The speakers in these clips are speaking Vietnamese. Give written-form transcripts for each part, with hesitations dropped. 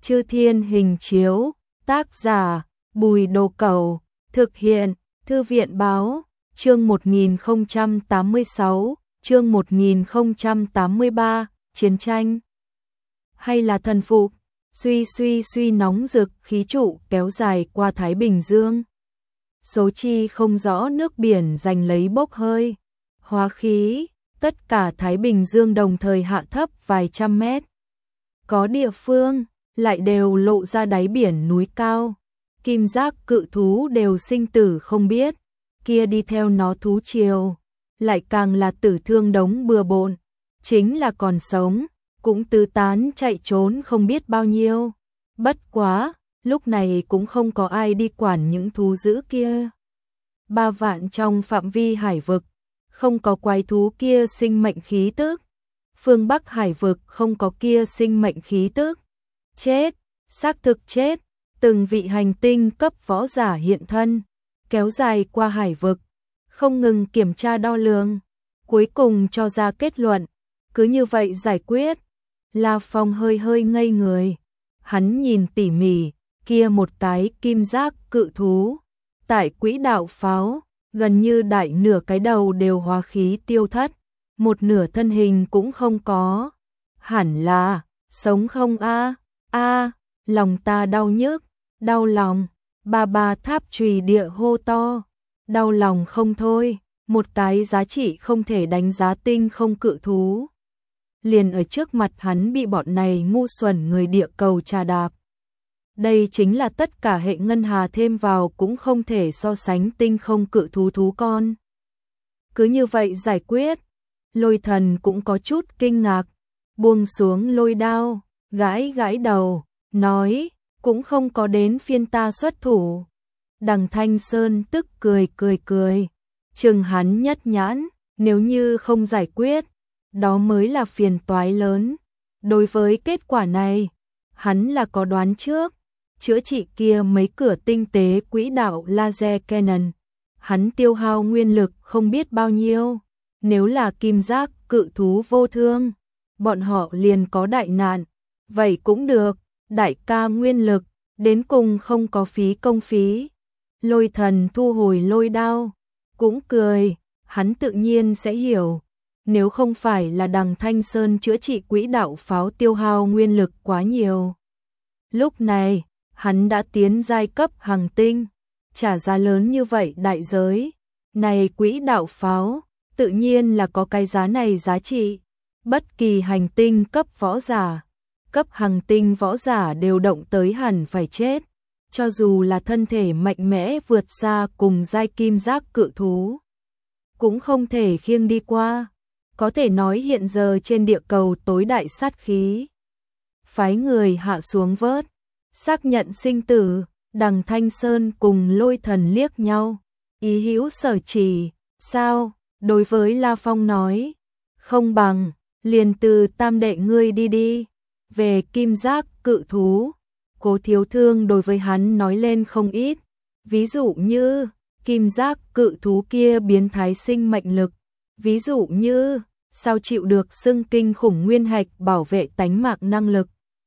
Chư Thiên Hình Chiếu, tác giả Bùi Đồ Cẩu, thực hiện Thư viện Báo, chương 1086, chương 1083, Chiến tranh hay là thần phục, suy nóng rực khí trụ kéo dài qua Thái Bình Dương. Số chi không rõ nước biển giành lấy bốc hơi, hóa khí, tất cả Thái Bình Dương đồng thời hạ thấp vài trăm mét. Có địa phương lại đều lộ ra đáy biển núi cao, kim giác cự thú đều sinh tử không biết, kia đi theo nó thú triều, lại càng là tử thương đống bừa bộn, chính là còn sống, cũng tứ tán chạy trốn không biết bao nhiêu. Bất quá, lúc này cũng không có ai đi quản những thú dữ kia. 3 vạn trong phạm vi hải vực, không có quái thú kia sinh mệnh khí tức. Phương Bắc hải vực không có kia sinh mệnh khí tức. Chết, xác thực chết, từng vị hành tinh cấp võ giả hiện thân, kéo dài qua hải vực, không ngừng kiểm tra đo lường, cuối cùng cho ra kết luận, cứ như vậy giải quyết. La Phong hơi ngây người, hắn nhìn tỉ mỉ, kia một cái kim giác cự thú, tại quỹ đạo pháo, gần như đại nửa cái đầu đều hóa khí tiêu thất, một nửa thân hình cũng không có. Hẳn là sống không a? Lòng ta đau nhức, đau lòng. Ba tháp chùy địa hô to, đau lòng không thôi, một cái giá trị không thể đánh giá tinh không cự thú. Liền ở trước mặt hắn bị bọn này ngu xuẩn người địa cầu trà đạp. Đây chính là tất cả hệ ngân hà thêm vào cũng không thể so sánh tinh không cự thú con. Cứ như vậy giải quyết, Lôi Thần cũng có chút kinh ngạc, buông xuống lôi đao, gãi đầu, nói, cũng không có đến phiên ta xuất thủ. Đằng Thanh Sơn tức cười, chừng hắn nhất nhãn, nếu như không giải quyết, đó mới là phiền toái lớn. Đối với kết quả này, hắn là có đoán trước, chữa trị kia mấy cửa tinh tế quỹ đạo laser cannon, hắn tiêu hao nguyên lực không biết bao nhiêu, nếu là kim giác cự thú vô thương, bọn họ liền có đại nạn, vậy cũng được, đại ca nguyên lực, đến cùng không có phí công phí. Lôi Thần thu hồi lôi đao, cũng cười, hắn tự nhiên sẽ hiểu, nếu không phải là đằng Thanh Sơn chữa trị quỹ đạo pháo tiêu hao nguyên lực quá nhiều. Lúc này, hắn đã tiến giai cấp hàng tinh, trả giá lớn như vậy đại giới, này quỹ đạo pháo, tự nhiên là có cái giá này giá trị, bất kỳ hành tinh cấp võ giả, cấp hàng tinh võ giả đều động tới hẳn phải chết, cho dù là thân thể mạnh mẽ vượt xa cùng giai kim giác cự thú, cũng không thể khiêng đi qua, có thể nói hiện giờ trên địa cầu tối đại sát khí. Phái người hạ xuống vớt, xác nhận sinh tử, đằng Thanh Sơn cùng Lôi Thần liếc nhau, ý hữu sở chỉ, sao, đối với La Phong nói, không bằng, liền từ tam đệ ngươi đi, về kim giác cự thú, Cố Thiếu Thương đối với hắn nói lên không ít, ví dụ như, kim giác cự thú kia biến thái sinh mệnh lực, ví dụ như, sao chịu được xưng kinh khủng nguyên hạch bảo vệ tánh mạng năng lực.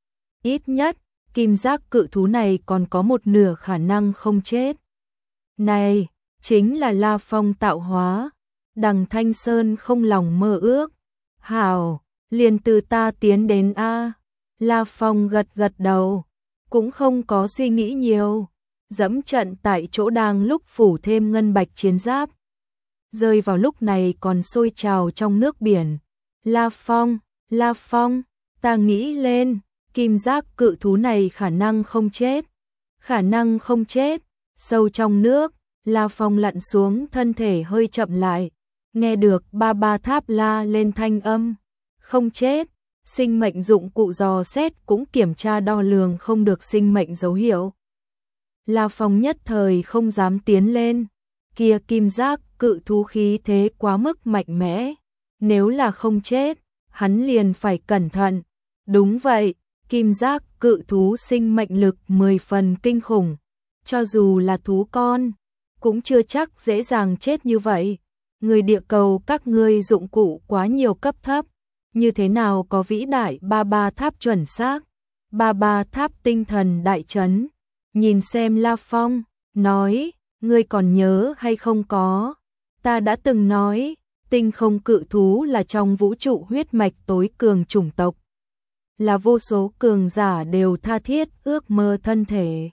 Ít nhất, kim giác cự thú này còn có một nửa khả năng không chết. Này, chính là La Phong tạo hóa. Đằng Thanh Sơn không lòng mơ ước. Hảo, liền từ ta tiến đến a. La Phong gật đầu, cũng không có suy nghĩ nhiều, dẫm trận tại chỗ đang lúc phủ thêm ngân bạch chiến giáp. Rơi vào lúc này còn sôi trào trong nước biển. La Phong, ta nghĩ lên, kim giác cự thú này khả năng không chết. Sâu trong nước, La Phong lặn xuống, thân thể hơi chậm lại, nghe được ba tháp la lên thanh âm, không chết, sinh mệnh dụng cụ dò xét cũng kiểm tra đo lường không được sinh mệnh dấu hiệu. La Phong nhất thời không dám tiến lên, kia kim giác cự thú khí thế quá mức mạnh mẽ, nếu là không chết, hắn liền phải cẩn thận. Đúng vậy, kim giác cự thú sinh mệnh lực 10 phần kinh khủng, cho dù là thú con, cũng chưa chắc dễ dàng chết như vậy. Người địa cầu các ngươi dụng cụ quá nhiều cấp thấp, như thế nào có vĩ đại ba tháp chuẩn xác. Ba Tháp tinh thần đại chấn, nhìn xem La Phong, nói, ngươi còn nhớ hay không có, ta đã từng nói, tinh không cự thú là trong vũ trụ huyết mạch tối cường chủng tộc, là vô số cường giả đều tha thiết ước mơ thân thể.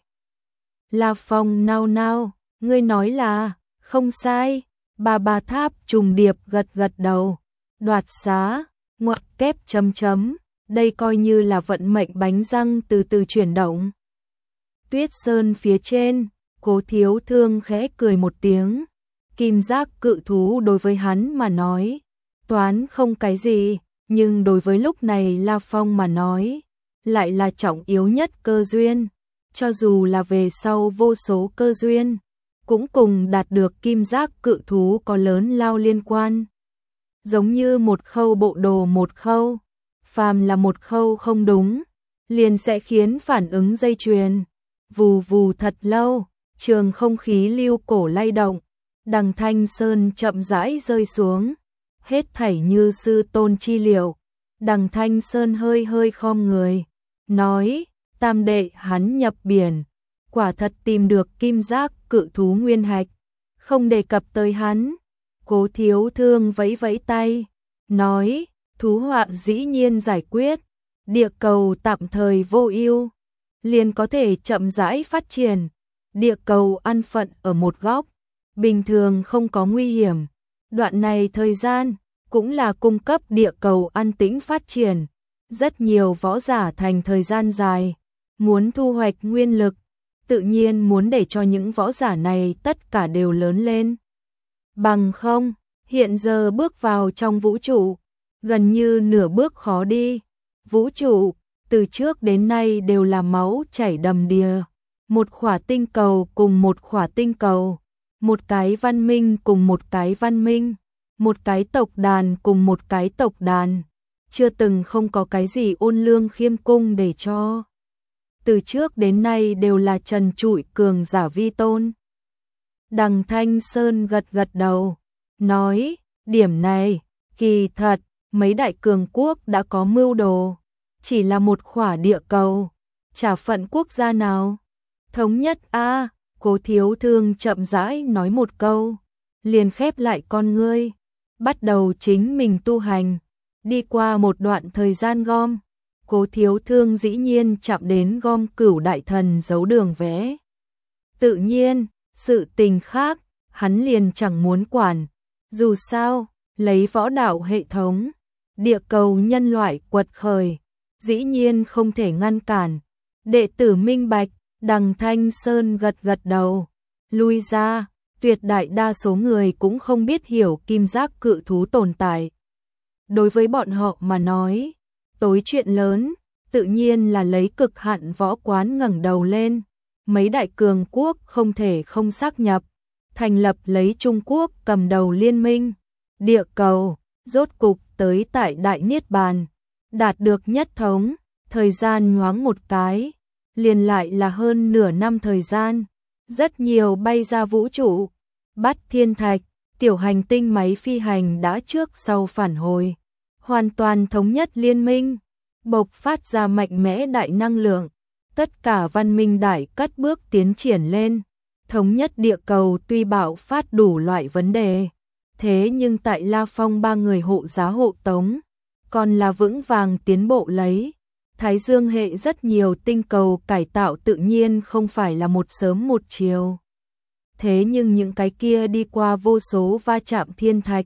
La Phong nao nao, ngươi nói là, không sai, Ba Tháp trùng điệp gật gật đầu, đoạt xá, ngoặc kép chấm chấm, đây coi như là vận mệnh bánh răng từ từ chuyển động. Tuyết Sơn phía trên, Cố Thiếu Thương khẽ cười một tiếng, kim giác cự thú đối với hắn mà nói, toán không cái gì, nhưng đối với lúc này La Phong mà nói, lại là trọng yếu nhất cơ duyên, cho dù là về sau vô số cơ duyên, cũng cùng đạt được kim giác cự thú có lớn lao liên quan. Giống như một khâu bộ đồ một khâu, phàm là một khâu không đúng, liền sẽ khiến phản ứng dây chuyền, vù vù thật lâu, trường không khí lưu cổ lay động, Đằng Thanh Sơn chậm rãi rơi xuống, hết thảy như sư tôn chi liệu. Đằng Thanh Sơn hơi hơi khom người, nói, tam đệ hắn nhập biển, quả thật tìm được kim giác cự thú nguyên hạch, không đề cập tới hắn. Cố Thiếu Thương vẫy vẫy tay, nói, thú họa dĩ nhiên giải quyết, địa cầu tạm thời vô ưu, liền có thể chậm rãi phát triển, địa cầu an phận ở một góc, bình thường không có nguy hiểm, đoạn này thời gian cũng là cung cấp địa cầu an tĩnh phát triển, rất nhiều võ giả thành thời gian dài, muốn thu hoạch nguyên lực, tự nhiên muốn để cho những võ giả này tất cả đều lớn lên. Bằng không, hiện giờ bước vào trong vũ trụ, gần như nửa bước khó đi. Vũ trụ, từ trước đến nay đều là máu chảy đầm đìa. Một khỏa tinh cầu cùng một khỏa tinh cầu, một cái văn minh cùng một cái văn minh, một cái tộc đàn cùng một cái tộc đàn. Chưa từng không có cái gì ôn lương khiêm cung để cho. Từ trước đến nay đều là trần trụi cường giả vi tôn. Đằng Thanh Sơn gật gật đầu, nói, điểm này, kỳ thật, mấy đại cường quốc đã có mưu đồ, chỉ là một khỏa địa cầu, chả phận quốc gia nào. Thống nhất a, Cố Thiếu Thương chậm rãi nói một câu, liền khép lại con ngươi, bắt đầu chính mình tu hành, đi qua một đoạn thời gian gom. Cố Thiếu Thương dĩ nhiên chạm đến gom Cửu Đại Thần giấu đường vẽ. Tự nhiên, sự tình khác, hắn liền chẳng muốn quản. Dù sao, lấy võ đạo hệ thống, địa cầu nhân loại quật khởi, dĩ nhiên không thể ngăn cản. Đệ tử minh bạch, Đằng Thanh Sơn gật gật đầu, lui ra, tuyệt đại đa số người cũng không biết hiểu kim giác cự thú tồn tại. Đối với bọn họ mà nói, tối chuyện lớn, tự nhiên là lấy cực hạn võ quán ngẩng đầu lên. Mấy đại cường quốc không thể không xác nhập, thành lập lấy Trung Quốc cầm đầu liên minh. Địa cầu, rốt cục tới tại Đại Niết Bàn, đạt được nhất thống, thời gian nhoáng một cái, liền lại là hơn nửa năm thời gian. Rất nhiều bay ra vũ trụ, bắt thiên thạch, tiểu hành tinh máy phi hành đã trước sau phản hồi, hoàn toàn thống nhất liên minh, bộc phát ra mạnh mẽ đại năng lượng. Tất cả văn minh đại cất bước tiến triển lên, thống nhất địa cầu tuy bạo phát đủ loại vấn đề, thế nhưng tại La Phong ba người hộ giá hộ tống, còn là vững vàng tiến bộ lấy. Thái Dương hệ rất nhiều tinh cầu cải tạo tự nhiên không phải là một sớm một chiều. Thế nhưng những cái kia đi qua vô số va chạm thiên thạch,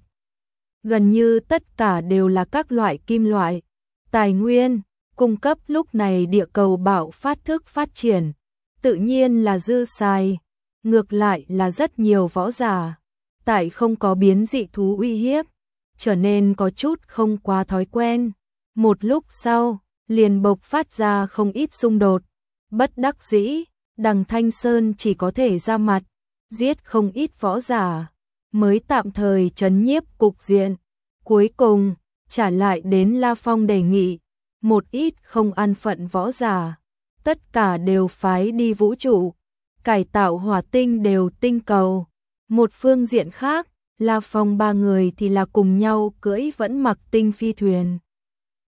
gần như tất cả đều là các loại kim loại, tài nguyên, cung cấp lúc này địa cầu bạo phát thức phát triển, tự nhiên là dư xài, ngược lại là rất nhiều võ giả, tại không có biến dị thú uy hiếp, trở nên có chút không quá thói quen. Một lúc sau, liền bộc phát ra không ít xung đột, bất đắc dĩ, Đằng Thanh Sơn chỉ có thể ra mặt, giết không ít võ giả, mới tạm thời trấn nhiếp cục diện. Cuối cùng, trả lại đến La Phong đề nghị, một ít không an phận võ giả, tất cả đều phái đi vũ trụ, cải tạo hỏa tinh đều tinh cầu. Một phương diện khác, La Phong ba người thì là cùng nhau cưỡi vẫn mặc tinh phi thuyền.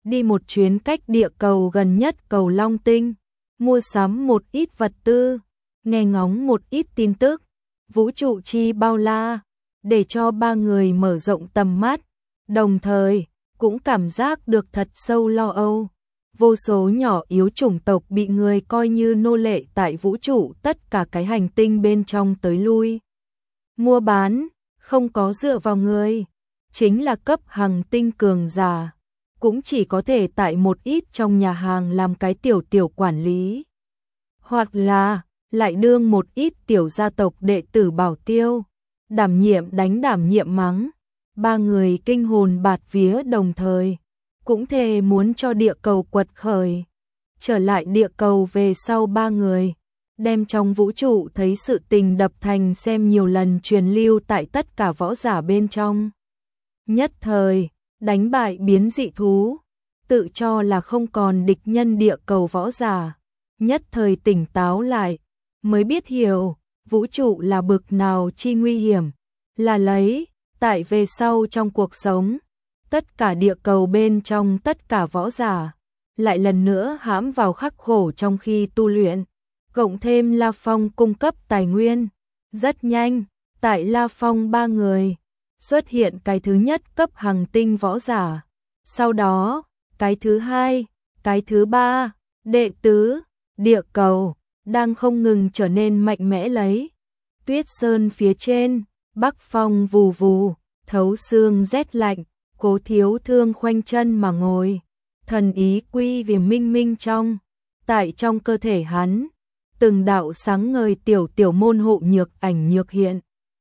đi một chuyến cách địa cầu gần nhất cầu Long Tinh, mua sắm một ít vật tư, nghe ngóng một ít tin tức, vũ trụ chi bao la, để cho ba người mở rộng tầm mắt, đồng thời cũng cảm giác được thật sâu lo âu. Vô số nhỏ yếu chủng tộc bị người coi như nô lệ tại vũ trụ tất cả cái hành tinh bên trong tới lui. Mua bán, không có dựa vào người, chính là cấp hàng tinh cường giả, cũng chỉ có thể tại một ít trong nhà hàng làm cái tiểu quản lý. Hoặc là, lại đương một ít tiểu gia tộc đệ tử bảo tiêu, đảm nhiệm đánh đảm nhiệm mắng. Ba người kinh hồn bạt vía đồng thời, cũng thề muốn cho địa cầu quật khởi. Trở lại địa cầu về sau ba người, đem trong vũ trụ thấy sự tình đập thành xem nhiều lần truyền lưu tại tất cả võ giả bên trong. Nhất thời, đánh bại biến dị thú, tự cho là không còn địch nhân địa cầu võ giả. Nhất thời tỉnh táo lại, mới biết hiểu, vũ trụ là bực nào chi nguy hiểm, là lấy, tại về sau trong cuộc sống, tất cả địa cầu bên trong tất cả võ giả, lại lần nữa hãm vào khắc khổ trong khi tu luyện, cộng thêm La Phong cung cấp tài nguyên. Rất nhanh, tại La Phong ba người, xuất hiện cái thứ nhất cấp hành tinh võ giả, sau đó, cái thứ hai, cái thứ ba, đệ tứ, địa cầu, đang không ngừng trở nên mạnh mẽ lấy. Tuyết sơn phía trên, bắc phong vù vù, thấu xương rét lạnh, Cố Thiếu Thương khoanh chân mà ngồi, thần ý quy về minh minh trong, tại trong cơ thể hắn, từng đạo sáng ngời tiểu môn hộ nhược ảnh nhược hiện.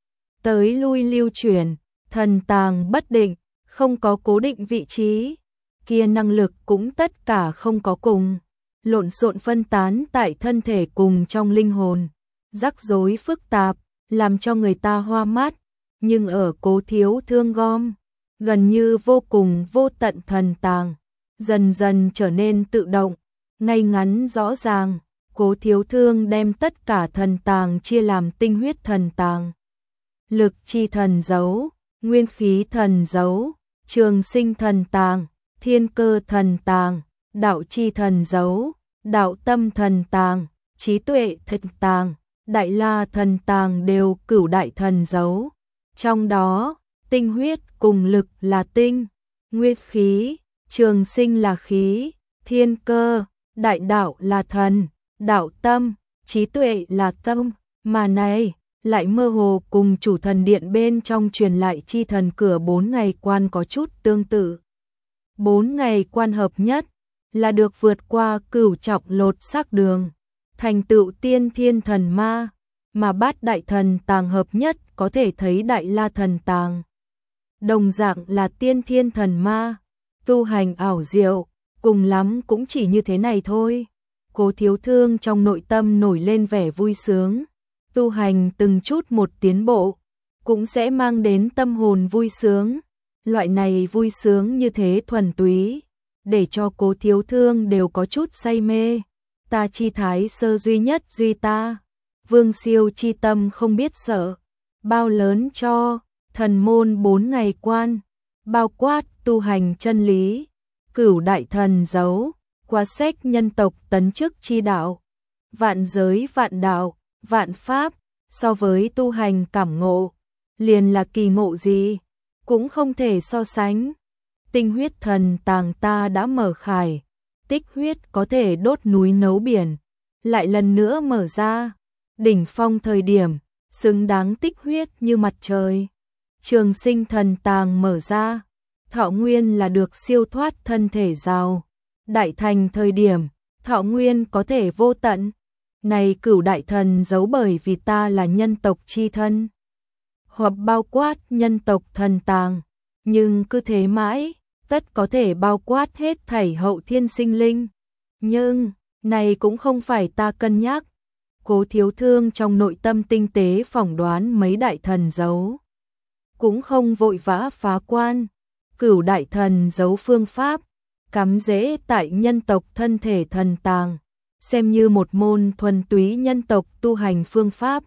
Tới lui lưu chuyển, thần tàng bất định, không có cố định vị trí, kia năng lực cũng tất cả không có cùng, lộn xộn phân tán tại thân thể cùng trong linh hồn, rắc rối phức tạp, làm cho người ta hoa mắt, nhưng ở Cố Thiếu Thương gom, gần như vô cùng vô tận thần tàng, dần dần trở nên tự động, ngay ngắn rõ ràng. Cố Thiếu Thương đem tất cả thần tàng chia làm tinh huyết thần tàng, lực chi thần dấu, nguyên khí thần dấu, trường sinh thần tàng, thiên cơ thần tàng, đạo chi thần dấu, đạo tâm thần tàng, trí tuệ thần tàng, đại la thần tàng đều cửu đại thần dấu. Trong đó, tinh huyết cùng lực là tinh, nguyên khí, trường sinh là khí, thiên cơ, đại đạo là thần, đạo tâm, trí tuệ là tâm, mà này lại mơ hồ cùng chủ thần điện bên trong truyền lại chi thần cửa 4 ngày quan có chút tương tự. 4 ngày quan hợp nhất là được vượt qua cửu trọng lột xác đường, thành tựu tiên thiên thần ma, mà bát đại thần tàng hợp nhất có thể thấy đại la thần tàng. Đồng dạng là tiên thiên thần ma, tu hành ảo diệu, cùng lắm cũng chỉ như thế này thôi. Cố Thiếu Thương trong nội tâm nổi lên vẻ vui sướng, tu hành từng chút một tiến bộ, cũng sẽ mang đến tâm hồn vui sướng. Loại này vui sướng như thế thuần túy, để cho Cố Thiếu Thương đều có chút say mê. Ta chi thái sơ duy nhất duy ta, vương siêu chi tâm không biết sợ, bao lớn cho, thần môn 4 ngày quan, bao quát tu hành chân lý, cửu đại thần dấu, qua sách nhân tộc tấn chức chi đạo, vạn giới vạn đạo, vạn pháp, so với tu hành cảm ngộ, liền là kỳ ngộ gì, cũng không thể so sánh. Tinh huyết thần tàng ta đã mở khải, tích huyết có thể đốt núi nấu biển, lại lần nữa mở ra, đỉnh phong thời điểm, xứng đáng tích huyết như mặt trời. Trường sinh thần tàng mở ra, thọ nguyên là được siêu thoát thân thể giàu, đại thành thời điểm, thọ nguyên có thể vô tận. Này cửu đại thần giấu bởi vì ta là nhân tộc chi thân, hoặc bao quát nhân tộc thần tàng, nhưng cứ thế mãi, tất có thể bao quát hết thảy hậu thiên sinh linh. Nhưng, này cũng không phải ta cân nhắc. Cố Thiếu Thương trong nội tâm tinh tế phỏng đoán mấy đại thần giấu, cũng không vội vã phá quan. Cửu đại thần giấu phương pháp, cắm rễ tại nhân tộc thân thể thần tàng, xem như một môn thuần túy nhân tộc tu hành phương pháp.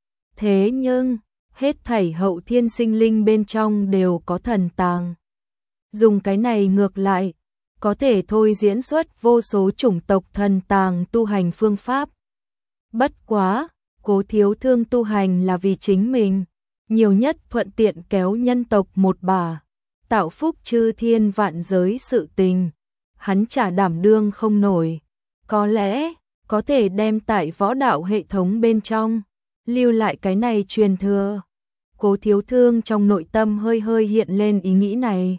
Thế nhưng, hết thảy hậu thiên sinh linh bên trong đều có thần tàng. Dùng cái này ngược lại, có thể thôi diễn xuất vô số chủng tộc thần tàng tu hành phương pháp. Bất quá, Cố Thiếu Thương tu hành là vì chính mình, nhiều nhất thuận tiện kéo nhân tộc một bà, tạo phúc chư thiên vạn giới sự tình, hắn chả đảm đương không nổi. Có lẽ, có thể đem tại võ đạo hệ thống bên trong, lưu lại cái này truyền thừa. Cố Thiếu Thương trong nội tâm hơi hơi hiện lên ý nghĩ này.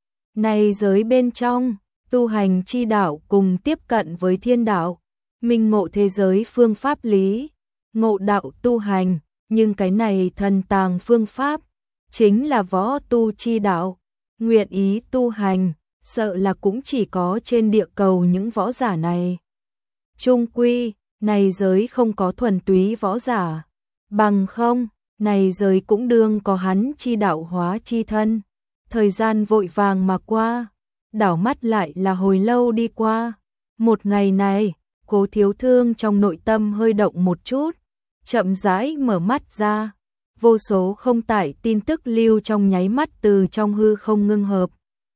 Này giới bên trong, tu hành chi đạo cùng tiếp cận với thiên đạo, minh ngộ thế giới phương pháp lý, ngộ đạo tu hành, nhưng cái này thần tàng phương pháp, chính là võ tu chi đạo, nguyện ý tu hành, sợ là cũng chỉ có trên địa cầu những võ giả này. Chung quy, này giới không có thuần túy võ giả, bằng không, này giới cũng đương có hắn chi đạo hóa chi thân. Thời gian vội vàng mà qua, đảo mắt lại là hồi lâu đi qua. Một ngày này, Cố Thiếu Thương trong nội tâm hơi động một chút, chậm rãi mở mắt ra, vô số không tải tin tức lưu trong nháy mắt từ trong hư không ngưng hợp,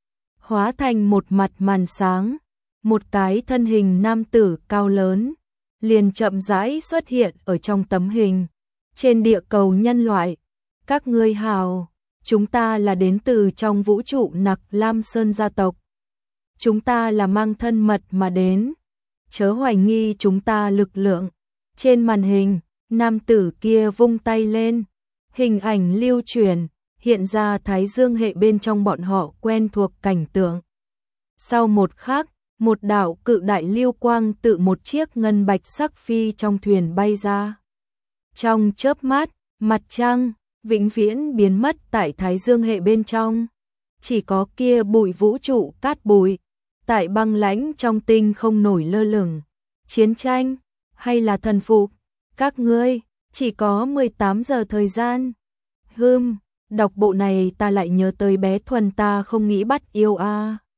hóa thành một mặt màn sáng, một cái thân hình nam tử cao lớn, liền chậm rãi xuất hiện ở trong tấm hình. Trên địa cầu nhân loại, các ngươi hào, chúng ta là đến từ trong vũ trụ Nặc Lam Sơn gia tộc. Chúng ta là mang thân mật mà đến, chớ hoài nghi chúng ta lực lượng. Trên màn hình, nam tử kia vung tay lên, hình ảnh lưu truyền, hiện ra Thái Dương hệ bên trong bọn họ quen thuộc cảnh tượng. Sau một khắc, một đạo cự đại lưu quang tự một chiếc ngân bạch sắc phi trong thuyền bay ra. Trong chớp mắt, mặt trăng vĩnh viễn biến mất tại Thái Dương hệ bên trong, chỉ có kia bụi vũ trụ cát bụi, tại băng lãnh trong tinh không nổi lơ lửng. Chiến tranh hay là thần phục, các ngươi chỉ có 18 giờ thời gian. Đọc bộ này ta lại nhớ tới bé Thuần ta không nghĩ bắt yêu a.